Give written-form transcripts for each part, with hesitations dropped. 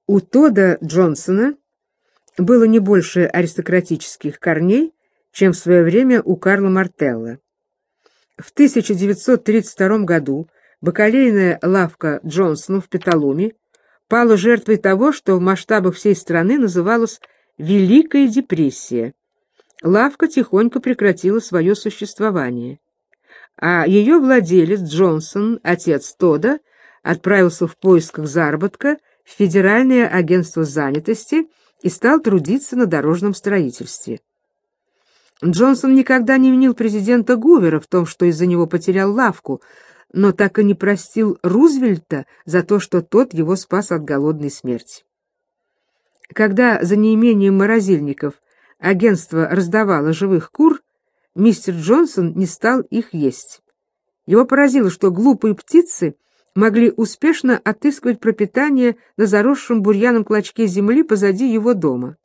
У Тодда Джонсона было не больше аристократических корней, чем в свое время у Карла Мартелла. В 1932 году бакалейная лавка Джонсонов в Петалуме пала жертвой того, что в масштабах всей страны называлось «Великая депрессия». Лавка тихонько прекратила свое существование, а ее владелец Джонсон, отец Тодда, отправился в поисках заработка в Федеральное агентство занятости и стал трудиться на дорожном строительстве. Джонсон никогда не винил президента Гувера в том, что из-за него потерял лавку, но так и не простил Рузвельта за то, что тот его спас от голодной смерти. Когда за неимением морозильников агентство раздавало живых кур, мистер Джонсон не стал их есть. Его поразило, что глупые птицы могли успешно отыскивать пропитание на заросшем бурьяном клочке земли позади его дома.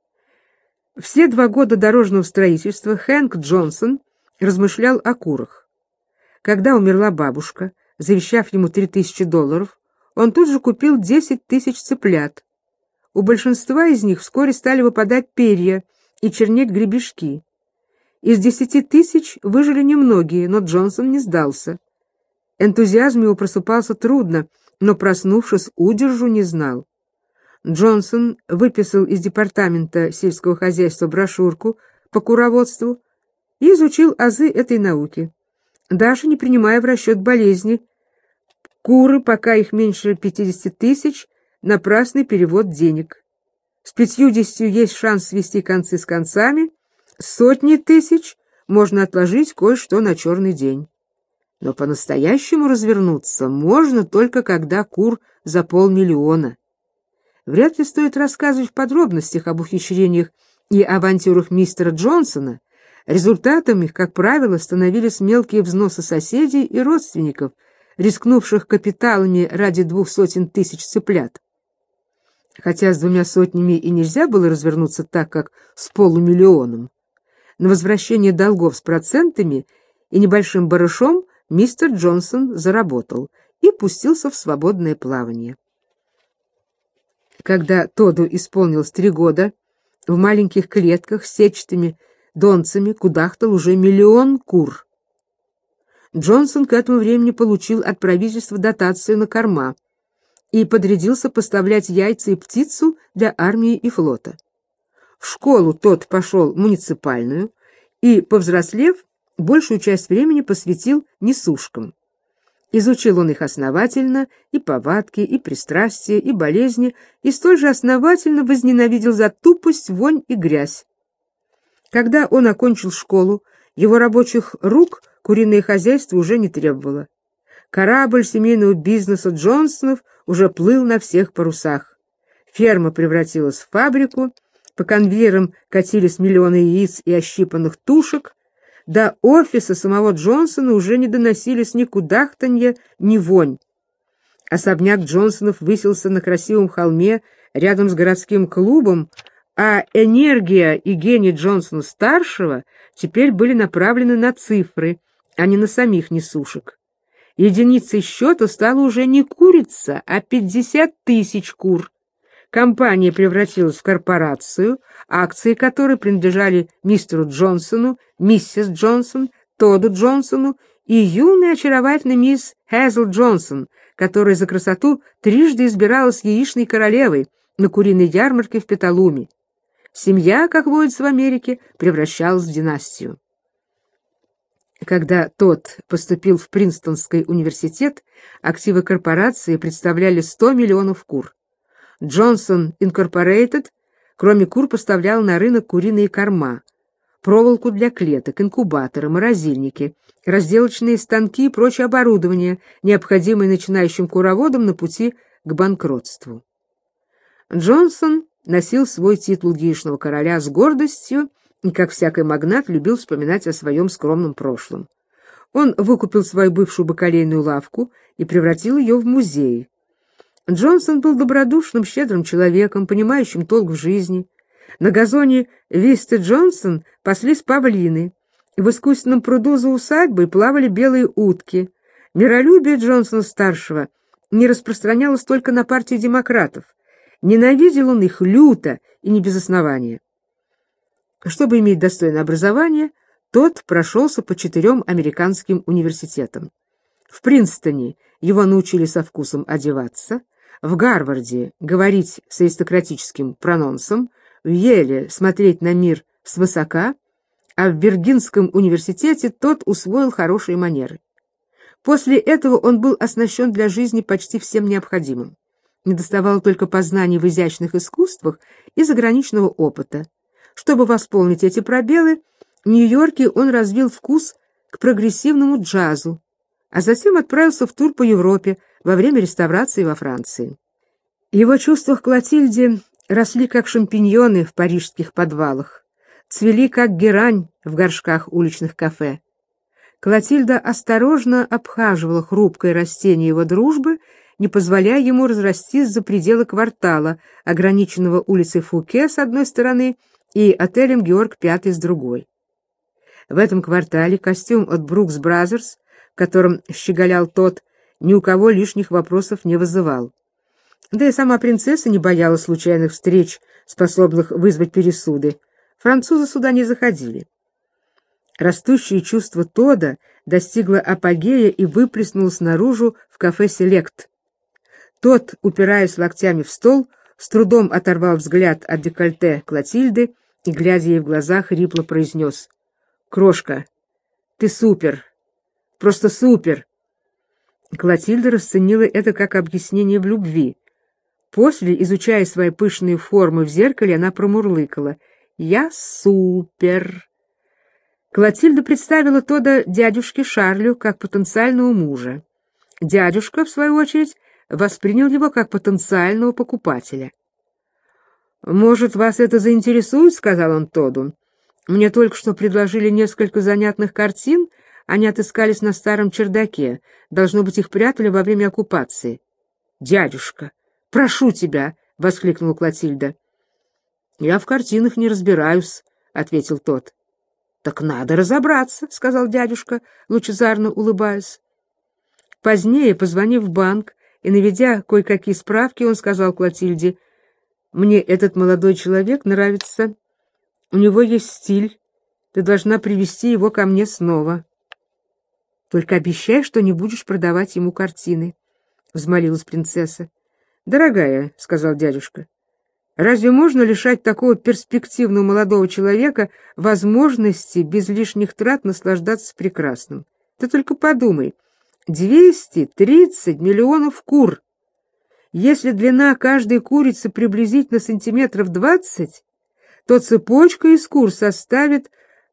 Все 2 года дорожного строительства Хэнк Джонсон размышлял о курах. Когда умерла бабушка, завещав ему $3000, он тут же купил 10 тысяч цыплят. У большинства из них вскоре стали выпадать перья и чернеть гребешки. Из 10 тысяч выжили немногие, но Джонсон не сдался. Энтузиазм его просыпался трудно, но, проснувшись, удержу не знал. Джонсон выписал из департамента сельского хозяйства брошюрку по куроводству и изучил азы этой науки, даже не принимая в расчет болезни. Куры, пока их меньше 50 тысяч, напрасный перевод денег. С 50 есть шанс свести концы с концами, с 100 тысяч можно отложить кое-что на черный день. Но по-настоящему развернуться можно только когда кур за 500 000. Вряд ли стоит рассказывать в подробностях об ухищрениях и авантюрах мистера Джонсона. Результатом их, как правило, становились мелкие взносы соседей и родственников, рискнувших капиталами ради 200 тысяч цыплят. Хотя с 200 и нельзя было развернуться так, как с 500 000. На возвращение долгов с процентами и небольшим барышом мистер Джонсон заработал и пустился в свободное плавание. Когда Тодду исполнилось 3 года, в маленьких клетках с сетчатыми донцами кудахтал уже 1 000 000 кур. Джонсон к этому времени получил от правительства дотацию на корма и подрядился поставлять яйца и птицу для армии и флота. В школу тот пошел муниципальную и, повзрослев, большую часть времени посвятил несушкам. Изучил он их основательно, и повадки, и пристрастия, и болезни, и столь же основательно возненавидел за тупость, вонь и грязь. Когда он окончил школу, его рабочих рук куриное хозяйство уже не требовало. Корабль семейного бизнеса Джонсонов уже плыл на всех парусах. Ферма превратилась в фабрику, по конвейерам катились миллионы яиц и ощипанных тушек. До офиса самого Джонсона уже не доносились ни кудахтанье, ни вонь. Особняк Джонсонов высился на красивом холме рядом с городским клубом, а энергия и гений Джонсона-старшего теперь были направлены на цифры, а не на самих несушек. Единицей счета стала уже не курица, а 50 тысяч кур. Компания превратилась в корпорацию, акции которой принадлежали мистеру Джонсону, миссис Джонсон, Тодду Джонсону и юной очаровательной мисс Хезл Джонсон, которая за красоту трижды избиралась яичной королевой на куриной ярмарке в Петалуме. Семья, как водится в Америке, превращалась в династию. Когда тот поступил в Принстонский университет, активы корпорации представляли 100 миллионов кур. Johnson Incorporated, кроме кур, поставлял на рынок куриные корма, проволоку для клеток, инкубаторы, морозильники, разделочные станки и прочее оборудование, необходимое начинающим куроводам на пути к банкротству. Джонсон носил свой титул яичного короля с гордостью и, как всякий магнат, любил вспоминать о своем скромном прошлом. Он выкупил свою бывшую бакалейную лавку и превратил ее в музей. Джонсон был добродушным, щедрым человеком, понимающим толк в жизни. На газоне Висты Джонсон паслись павлины. В искусственном пруду за усадьбой плавали белые утки. Миролюбие Джонсона-старшего не распространялось только на партию демократов. Ненавидел он их люто и не без основания. Чтобы иметь достойное образование, тот прошелся по 4 американским университетам. В Принстоне его научили со вкусом одеваться, в Гарварде говорить с аристократическим прононсом, в Йеле смотреть на мир свысока, а в Виргинском университете тот усвоил хорошие манеры. После этого он был оснащен для жизни почти всем необходимым. Недоставало только познаний в изящных искусствах и заграничного опыта. Чтобы восполнить эти пробелы, в Нью-Йорке он развил вкус к прогрессивному джазу, а затем отправился в тур по Европе во время реставрации во Франции. Его чувства к Клотильде росли как шампиньоны в парижских подвалах, цвели как герань в горшках уличных кафе. Клотильда осторожно обхаживала хрупкое растение его дружбы, не позволяя ему разрастись за пределы квартала, ограниченного улицей Фуке с одной стороны и отелем Георг V с другой. В этом квартале костюм от Brooks Brothers, которым щеголял тот, ни у кого лишних вопросов не вызывал. Да и сама принцесса не боялась случайных встреч, способных вызвать пересуды. Французы сюда не заходили. Растущее чувство Тодда достигло апогея и выплеснулось наружу в кафе «Селект». Тот, упираясь локтями в стол, с трудом оторвал взгляд от декольте Клотильды и, глядя ей в глаза, хрипло произнес: «Крошка, ты супер, просто супер!» Клотильда расценила это как объяснение в любви. После, изучая свои пышные формы в зеркале, она промурлыкала: «Я супер!» Клотильда представила Тодда дядюшке Шарлю как потенциального мужа. Дядюшка, в свою очередь, воспринял его как потенциального покупателя. «Может, вас это заинтересует?» — сказал он Тодду. «Мне только что предложили несколько занятных картин, они отыскались на старом чердаке. Должно быть, их прятали во время оккупации». «Дядюшка, прошу тебя!» — воскликнула Клотильда. «Я в картинах не разбираюсь», — ответил тот. «Так надо разобраться», — сказал дядюшка, лучезарно улыбаясь. Позднее, позвонив в банк и наведя кое-какие справки, он сказал Клотильде: «Мне этот молодой человек нравится. У него есть стиль. Ты должна привести его ко мне снова». «Только обещай, что не будешь продавать ему картины», — взмолилась принцесса. «Дорогая», — сказал дядюшка, — «разве можно лишать такого перспективного молодого человека возможности без лишних трат наслаждаться прекрасным? Ты только подумай, 230 миллионов кур. Если длина каждой курицы приблизительно сантиметров 20, то цепочка из кур составит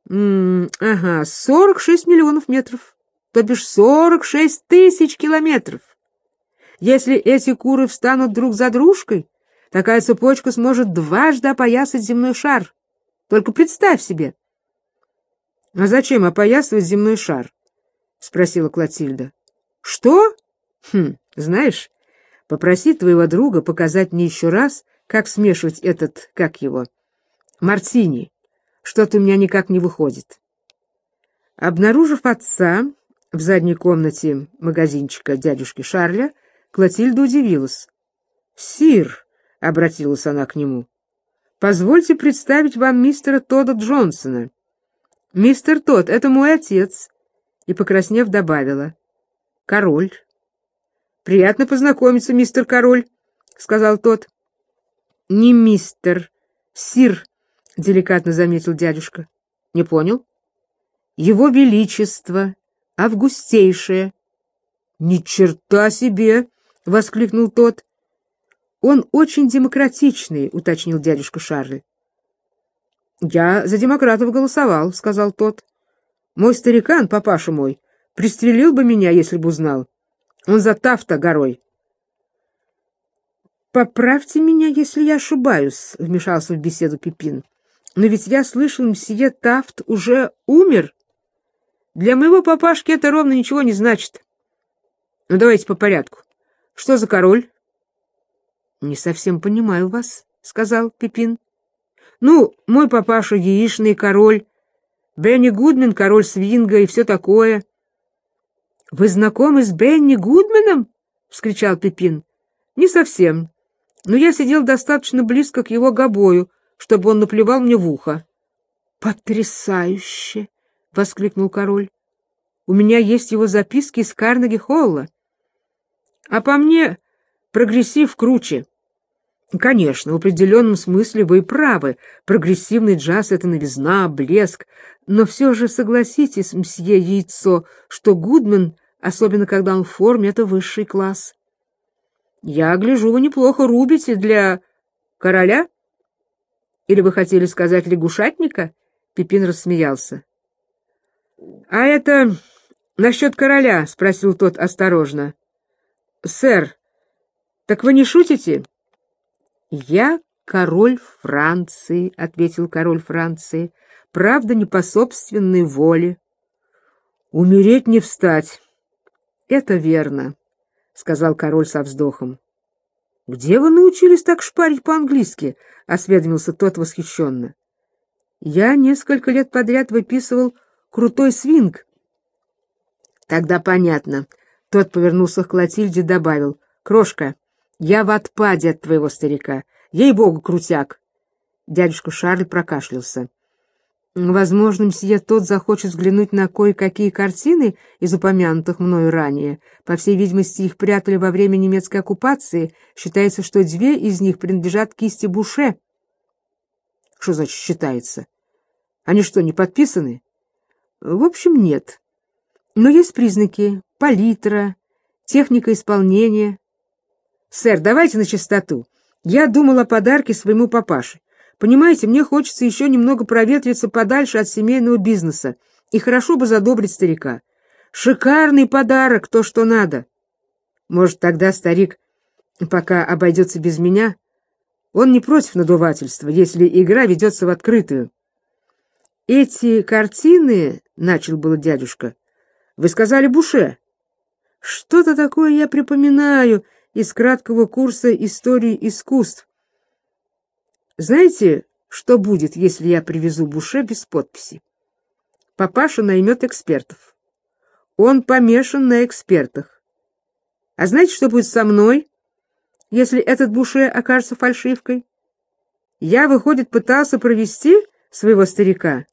46 миллионов метров, то бишь 46 тысяч километров. Если эти куры встанут друг за дружкой, такая цепочка сможет дважды опоясать земной шар. Только представь себе». «А зачем опоясывать земной шар?» — спросила Клотильда. «Что? Знаешь, попроси твоего друга показать мне еще раз, как смешивать этот, как его, мартини. Что-то у меня никак не выходит». Обнаружив отца в задней комнате магазинчика дядюшки Шарля, Клотильда удивилась. «Сир», — обратилась она к нему, — «позвольте представить вам мистера Тодда Джонсона. Мистер Тодд, это мой отец», и, покраснев, добавила: «Король». «Приятно познакомиться, мистер Король», — сказал тот. «Не мистер, сир», — деликатно заметил дядюшка. «Не понял?» «Его Величество, августейшее». «Ни черта себе!» — воскликнул тот. «Он очень демократичный», — уточнил дядюшка Шарль. «Я за демократов голосовал», — сказал тот. «Мой старикан, папаша мой, пристрелил бы меня, если бы узнал. Он за Тафта горой». «Поправьте меня, если я ошибаюсь», — вмешался в беседу Пипин. «Но ведь я слышал, мсье Тафт уже умер. Для моего папашки это ровно ничего не значит. Ну, давайте по порядку. Что за король?» «Не совсем понимаю вас», — сказал Пипин. «Ну, мой папаша яичный король, Бенни Гудмен король свинга и все такое». «Вы знакомы с Бенни Гудменом?» — вскричал Пипин. «Не совсем. но я сидел достаточно близко к его гобою, чтобы он наплевал мне в ухо. «Потрясающе!» — воскликнул король. «У меня есть его записки из Карнеги-холла. А по мне прогрессив круче». Конечно, в определенном смысле вы и правы. Прогрессивный джаз — это новизна, блеск. Но все же согласитесь, мсье Яйцо, что Гудман, особенно когда он в форме, это высший класс. Я гляжу, вы неплохо рубите для короля? Или вы хотели сказать лягушатника? Пипин рассмеялся. — А это насчет короля? — спросил тот осторожно. — Сэр, так вы не шутите? — Я король Франции, — ответил король Франции, — правда, не по собственной воле. — Умереть не встать. — Это верно, — сказал король со вздохом. — Где вы научились так шпарить по-английски? — осведомился тот восхищенно. — Я несколько лет подряд выписывал крутой свинг. — Тогда понятно. Тот повернулся к Клотильде и добавил. — Крошка, я в отпаде от твоего старика. Ей-богу, крутяк. Дядюшка Шарль прокашлялся. — Возможно, мсье тот захочет взглянуть на кое-какие картины из упомянутых мною ранее. По всей видимости, их прятали во время немецкой оккупации. Считается, что 2 из них принадлежат кисти Буше. — Что значит «считается»? Они что, не подписаны? — В общем, нет. Но есть признаки: палитра, техника исполнения. — Сэр, давайте на чистоту. Я думал о подарке своему папаше. Понимаете, мне хочется еще немного проветриться подальше от семейного бизнеса, и хорошо бы задобрить старика. Шикарный подарок, то, что надо. Может, тогда старик пока обойдется без меня? Он не против надувательства, если игра ведется в открытую. — Эти картины, — начал было дядюшка, — вы сказали Буше. — Что-то такое я припоминаю из краткого курса истории искусств. Знаете, что будет, если я привезу Буше без подписи? Папаша наймет экспертов. Он помешан на экспертах. А знаете, что будет со мной, если этот Буше окажется фальшивкой? Я, выходит, пытался провести своего старика.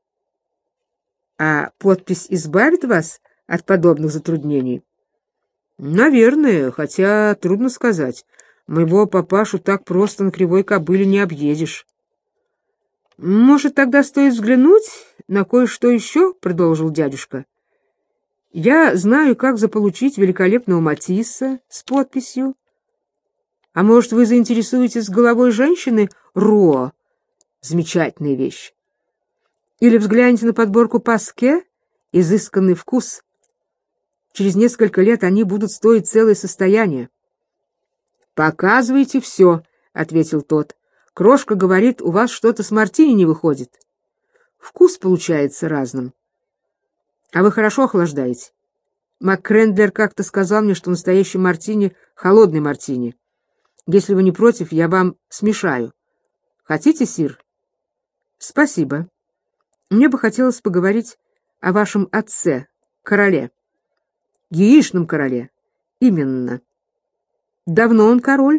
А подпись избавит вас от подобных затруднений? Наверное, хотя трудно сказать. Моего папашу так просто на кривой кобыле не объедешь. — Может, тогда стоит взглянуть на кое-что еще? — продолжил дядюшка. — Я знаю, как заполучить великолепного Матисса с подписью. А может, вы заинтересуетесь головой женщины Ро? Замечательная вещь. Или взгляните на подборку Паске, изысканный вкус. Через несколько лет они будут стоить целое состояние. «Показывайте все», — ответил тот. «Крошка говорит, у вас что-то с мартини не выходит. Вкус получается разным. А вы хорошо охлаждаете. МакКрендлер как-то сказал мне, что настоящий мартини — холодный мартини. Если вы не против, я вам смешаю. Хотите, сир?» «Спасибо. Мне бы хотелось поговорить о вашем отце, короле». «Яичном короле». «Именно». Давно он король?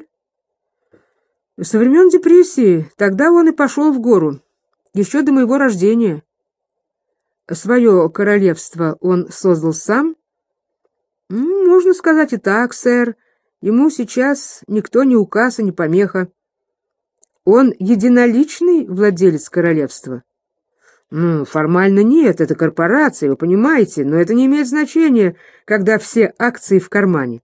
Со времен депрессии. Тогда он и пошел в гору. Еще до моего рождения. Свое королевство он создал сам? Можно сказать и так, сэр. Ему сейчас никто не указ и не помеха. Он единоличный владелец королевства? Формально нет, это корпорация, вы понимаете, но это не имеет значения, когда все акции в кармане.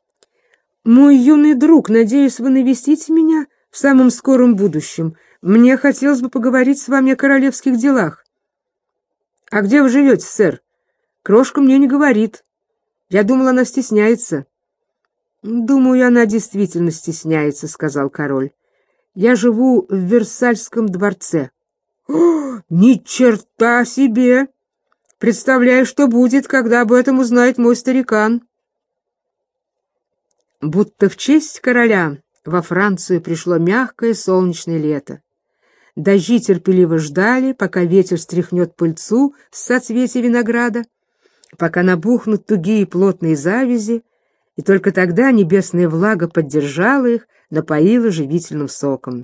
Мой юный друг, надеюсь, вы навестите меня в самом скором будущем. Мне хотелось бы поговорить с вами о королевских делах. — А где вы живете, сэр? Крошка мне не говорит. Я думал, она стесняется. — Думаю, она действительно стесняется, — сказал король. — Я живу в Версальском дворце. — Ни черта себе! Представляю, что будет, когда об этом узнает мой старикан. Будто в честь короля во Францию пришло мягкое солнечное лето. Дожди терпеливо ждали, пока ветер стряхнет пыльцу с соцветий винограда, пока набухнут тугие плотные завязи, и только тогда небесная влага поддержала их, напоила живительным соком.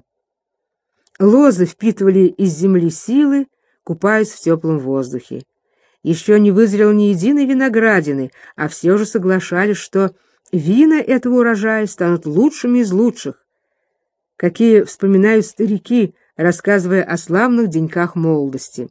Лозы впитывали из земли силы, купаясь в теплом воздухе. Еще не вызрел ни единой виноградины, а все же соглашались, что вина этого урожая станут лучшими из лучших, какие вспоминают старики, рассказывая о славных деньках молодости.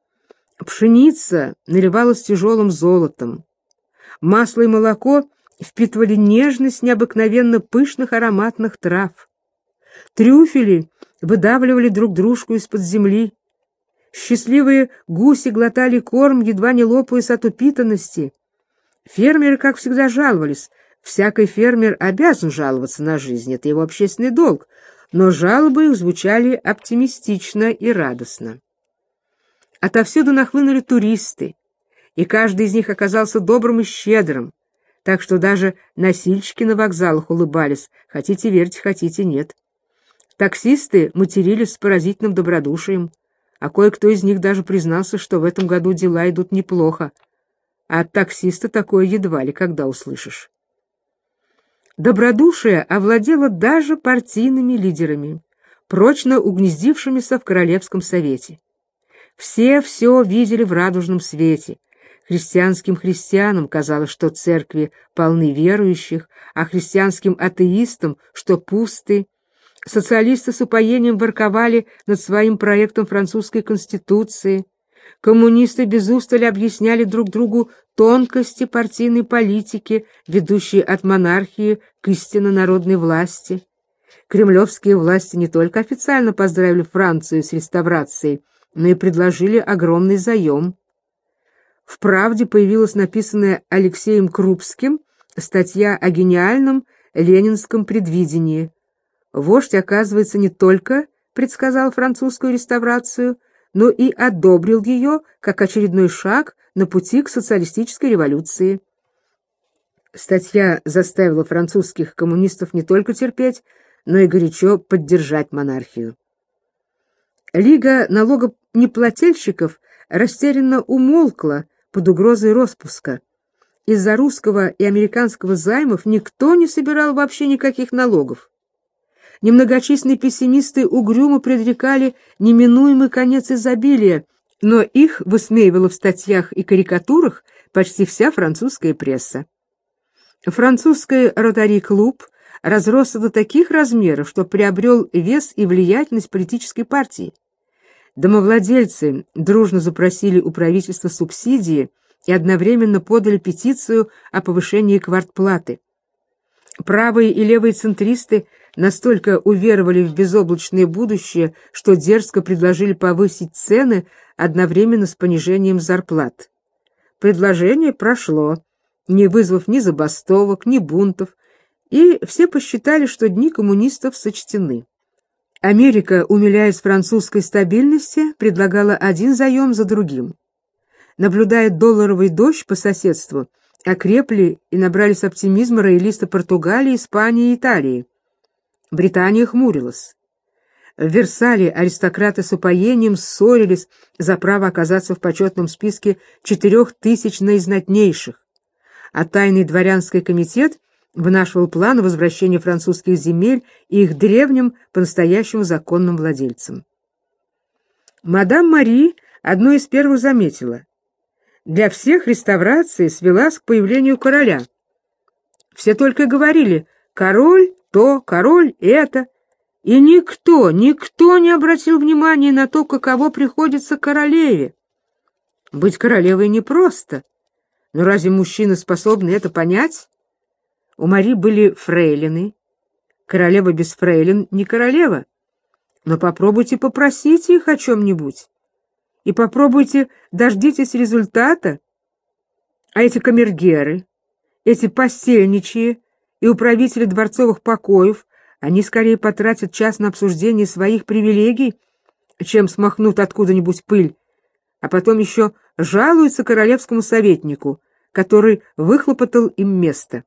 Пшеница наливалась тяжелым золотом. Масло и молоко впитывали нежность необыкновенно пышных ароматных трав. Трюфели выдавливали друг дружку из-под земли. Счастливые гуси глотали корм, едва не лопаясь от упитанности. Фермеры, как всегда, жаловались. Всякий фермер обязан жаловаться на жизнь, это его общественный долг, но жалобы их звучали оптимистично и радостно. Отовсюду нахлынули туристы, и каждый из них оказался добрым и щедрым, так что даже носильщики на вокзалах улыбались, хотите верьте, хотите нет. Таксисты матерились с поразительным добродушием, а кое-кто из них даже признался, что в этом году дела идут неплохо, а от таксиста такое едва ли когда услышишь. Добродушие овладело даже партийными лидерами, прочно угнездившимися в Королевском совете. Все видели в радужном свете. Христианским христианам казалось, что церкви полны верующих, а христианским атеистам, что пусты. Социалисты с упоением ворковали над своим проектом французской конституции. Коммунисты без устали объясняли друг другу тонкости партийной политики, ведущей от монархии к истинно народной власти. Кремлевские власти не только официально поздравили Францию с реставрацией, но и предложили огромный заем. В «Правде» появилась написанная Алексеем Крупским статья о гениальном ленинском предвидении. Вождь, оказывается, не только предсказал французскую реставрацию, но и одобрил ее как очередной шаг на пути к социалистической революции. Статья заставила французских коммунистов не только терпеть, но и горячо поддержать монархию. Лига налогоплательщиков растерянно умолкла под угрозой роспуска. Из-за русского и американского займов никто не собирал вообще никаких налогов. Немногочисленные пессимисты угрюмо предрекали неминуемый конец изобилия, но их высмеивала в статьях и карикатурах почти вся французская пресса. Французский ротари-клуб разросся до таких размеров, что приобрел вес и влиятельность политической партии. Домовладельцы дружно запросили у правительства субсидии и одновременно подали петицию о повышении квартплаты. Правые и левые центристы настолько уверовали в безоблачное будущее, что дерзко предложили повысить цены одновременно с понижением зарплат. Предложение прошло, не вызвав ни забастовок, ни бунтов, и все посчитали, что дни коммунистов сочтены. Америка, умиляясь французской стабильности, предлагала один заем за другим. Наблюдая долларовый дождь по соседству, окрепли и набрались оптимизма роялисты Португалии, Испании и Италии. Британия хмурилась. В Версале аристократы с упоением ссорились за право оказаться в почетном списке 4000 наизнатнейших, а тайный дворянский комитет вынашивал план возвращения французских земель и их древним по-настоящему законным владельцам. Мадам Мари одной из первых заметила: для всех реставрация свелась к появлению короля. Все только говорили: король то, король это, и никто не обратил внимания на то, каково приходится королеве. Быть королевой непросто, но разве мужчины способны это понять? У Мари были фрейлины. Королева без фрейлин не королева. Но попробуйте попросите их о чем-нибудь. И попробуйте дождитесь результата. А эти камергеры, эти постельничьи и управители дворцовых покоев, они скорее потратят час на обсуждение своих привилегий, чем смахнут откуда-нибудь пыль, а потом еще жалуются королевскому советнику, который выхлопотал им место.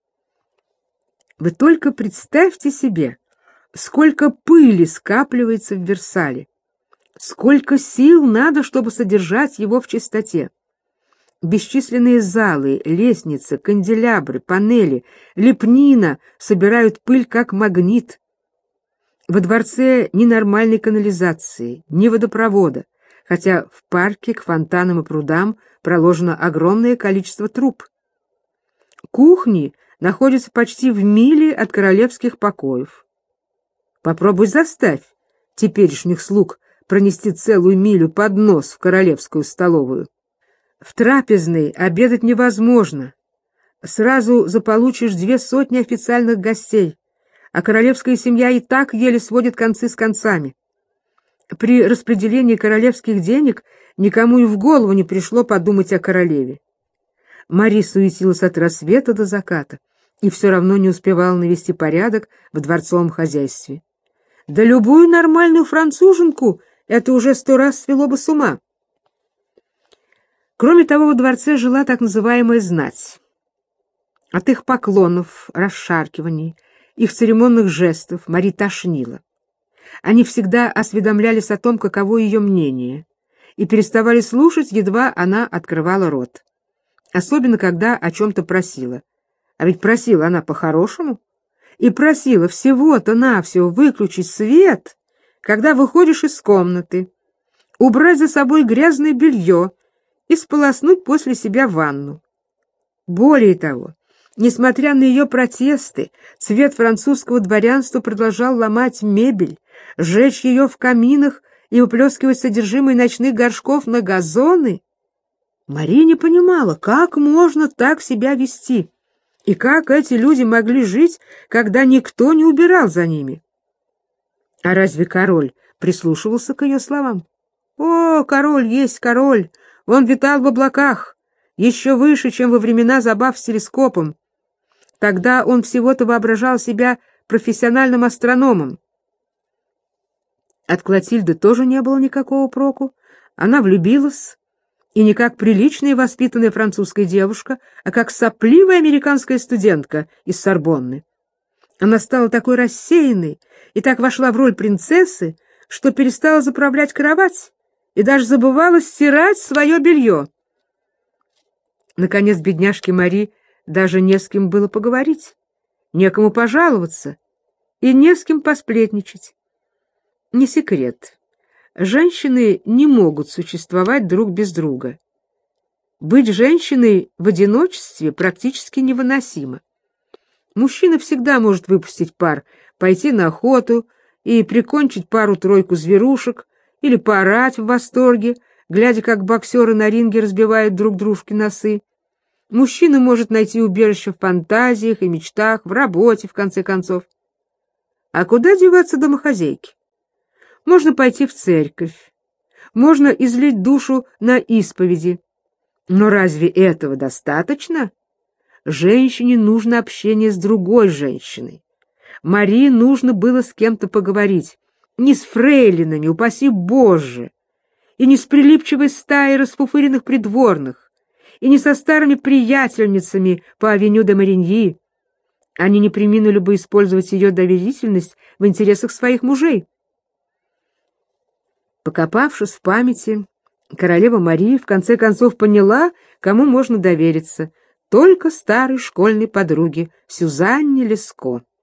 Вы только представьте себе, сколько пыли скапливается в Версале, сколько сил надо, чтобы содержать его в чистоте. Бесчисленные залы, лестницы, канделябры, панели, лепнина собирают пыль как магнит. Во дворце ни нормальной канализации, ни водопровода, хотя в парке к фонтанам и прудам проложено огромное количество труб. Кухни находятся почти в миле от королевских покоев. Попробуй заставь теперешних слуг пронести целую милю под нос в королевскую столовую. В трапезной обедать невозможно. Сразу заполучишь 200 официальных гостей, а королевская семья и так еле сводит концы с концами. При распределении королевских денег никому и в голову не пришло подумать о королеве. Мари суетилась от рассвета до заката и все равно не успевала навести порядок в дворцовом хозяйстве. Да любую нормальную француженку это уже 100 раз свело бы с ума. Кроме того, во дворце жила так называемая знать. От их поклонов, расшаркиваний, их церемонных жестов Мари тошнило. Они всегда осведомлялись о том, каково ее мнение, и переставали слушать, едва она открывала рот. Особенно, когда о чем-то просила. А ведь просила она по-хорошему. И просила всего-то навсего выключить свет, когда выходишь из комнаты, убрать за собой грязное белье и сполоснуть после себя ванну. Более того, несмотря на ее протесты, цвет французского дворянства продолжал ломать мебель, сжечь ее в каминах и выплескивать содержимое ночных горшков на газоны. Мария не понимала, как можно так себя вести, и как эти люди могли жить, когда никто не убирал за ними. А разве король прислушивался к ее словам? О, король есть король! Он витал в облаках, еще выше, чем во времена забав с телескопом. Тогда он всего-то воображал себя профессиональным астрономом. От Клотильды тоже не было никакого проку. Она влюбилась, и не как приличная и воспитанная французская девушка, а как сопливая американская студентка из Сорбонны. Она стала такой рассеянной и так вошла в роль принцессы, что перестала заправлять кровать и даже забывала стирать свое белье. Наконец, бедняжке Мари даже не с кем было поговорить, некому пожаловаться и не с кем посплетничать. Не секрет. Женщины не могут существовать друг без друга. Быть женщиной в одиночестве практически невыносимо. Мужчина всегда может выпустить пар, пойти на охоту и прикончить пару-тройку зверушек или поорать в восторге, глядя, как боксеры на ринге разбивают друг дружке носы. Мужчина может найти убежище в фантазиях и мечтах, в работе, в конце концов. А куда деваться домохозяйке? Можно пойти в церковь, можно излить душу на исповеди. Но разве этого достаточно? Женщине нужно общение с другой женщиной. Марии нужно было с кем-то поговорить, не с фрейлинами, упаси Боже, и не с прилипчивой стаей расфуфыренных придворных, и не со старыми приятельницами по авеню де Мариньи. Они не преминули бы использовать ее доверительность в интересах своих мужей. Покопавшись в памяти, королева Мария в конце концов поняла, кому можно довериться, только старой школьной подруге Сюзанне Леско.